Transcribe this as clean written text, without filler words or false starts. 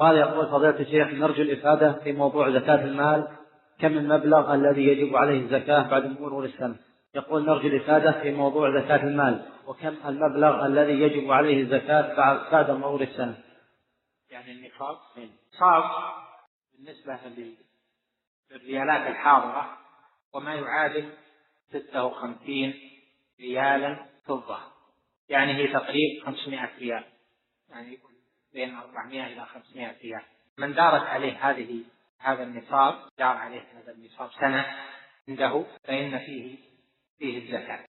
قال يقول فضيلة الشيخ نرجو الإفادة في موضوع زكاة المال، كم المبلغ الذي يجب عليه الزكاة بعد مرور السنة؟ يقول نرجو الإفادة في موضوع زكاة المال، وكم المبلغ الذي يجب عليه الزكاة بعد مرور السنة؟ يعني النصاب بالنسبة للريالات الحاضرة وما يعادل 56 ريالا فضة، يعني هي تقريبا 500 ريال، يعني يكون بين 400 إلى 500 ريال. من دارت عليه هذا النصاب، دار عليه هذا النصاب سنة عنده، فإن فيه الزكاة.